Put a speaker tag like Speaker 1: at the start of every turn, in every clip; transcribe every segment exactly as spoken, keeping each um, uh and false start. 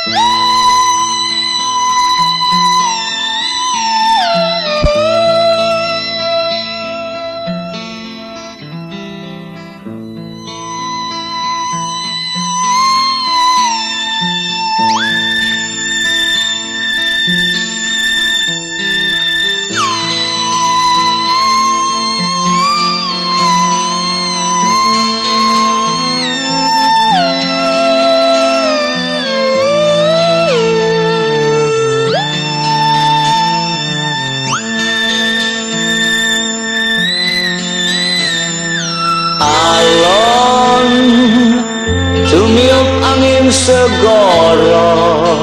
Speaker 1: Alon tumiup angin segara,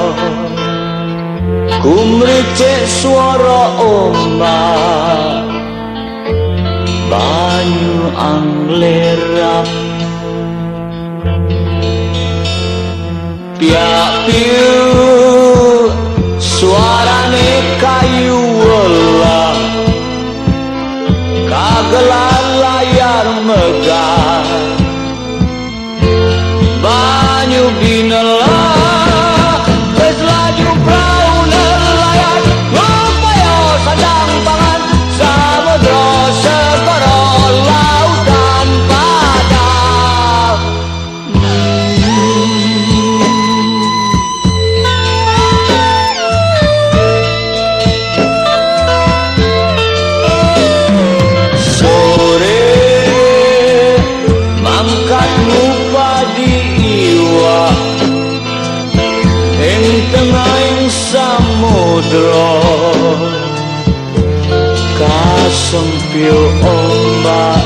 Speaker 1: kumricik suara ombak, banyu anglerap, piak-piu suarane kayu welah, kagelan layar megah, banyu binelah wis laju prau nelayan, ngupaya sadang pangan samudra segara lautan padang. Sore mangkatmu padi iwa ing tengahing samudra, kasempil ombak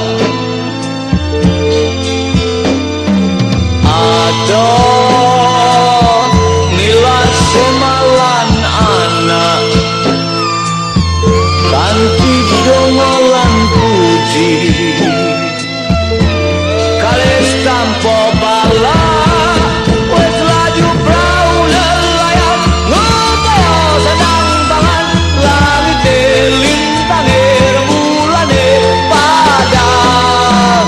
Speaker 1: adoh nilas semalan anak, kanthi dongolan puji kalis tanpa bala, wis laju prau nelayan, ngupaya sedang pangan langite lintange remulane padang.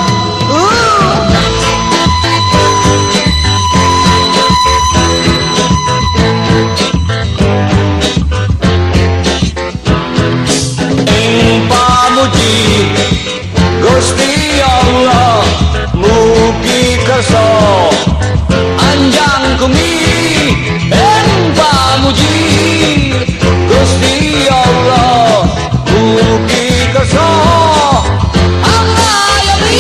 Speaker 1: Ing pamuji Gusti Allah, mugi kersa anjang kumi. Ing pamuji Gusti Allah, mugi kersa angayomi.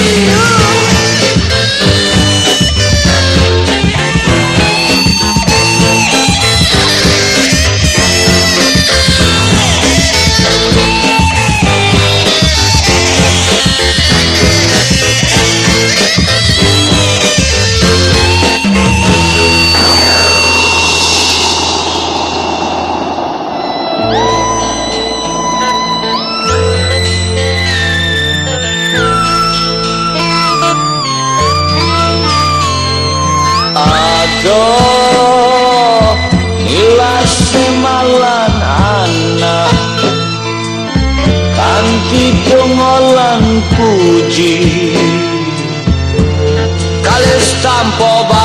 Speaker 1: Adoh nilas semalan anak, kanthi dongolan puji kalis tanpa